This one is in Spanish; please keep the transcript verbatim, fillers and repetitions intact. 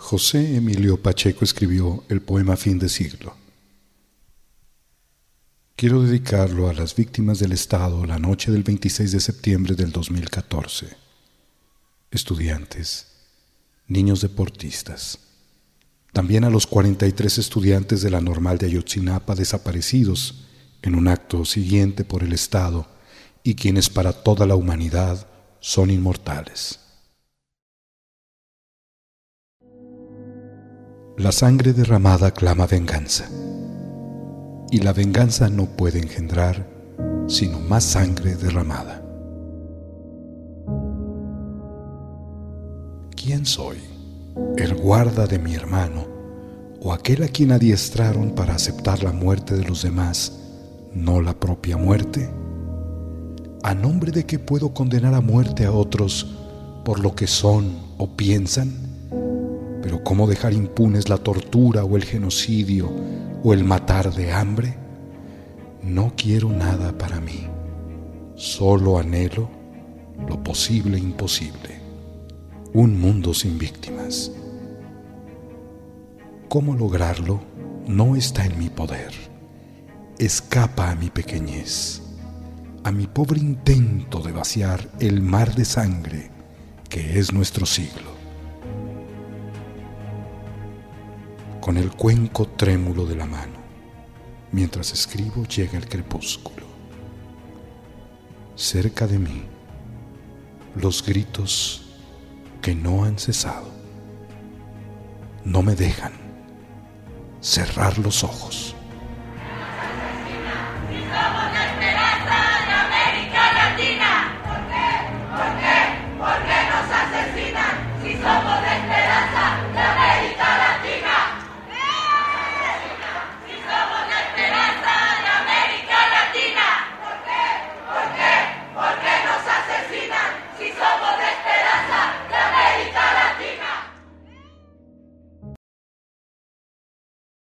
José Emilio Pacheco escribió el poema Fin de siglo. Quiero dedicarlo a las víctimas del Estado la noche del veintiséis de septiembre del dos mil catorce. Estudiantes, niños deportistas. También a los cuarenta y tres estudiantes de la Normal de Ayotzinapa desaparecidos en un acto siguiente por el Estado y quienes para toda la humanidad son inmortales. La sangre derramada clama venganza, y la venganza no puede engendrar sino más sangre derramada. ¿Quién soy? ¿El guarda de mi hermano o aquel a quien adiestraron para aceptar la muerte de los demás, no la propia muerte? ¿A nombre de qué puedo condenar a muerte a otros por lo que son o piensan? Pero ¿cómo dejar impunes la tortura o el genocidio o el matar de hambre? No quiero nada para mí, solo anhelo lo posible e imposible, un mundo sin víctimas. ¿Cómo lograrlo? No está en mi poder. Escapa a mi pequeñez, a mi pobre intento de vaciar el mar de sangre que es nuestro siglo. Con el cuenco trémulo de la mano, mientras escribo llega el crepúsculo. Cerca de mí, los gritos que no han cesado, no me dejan cerrar los ojos.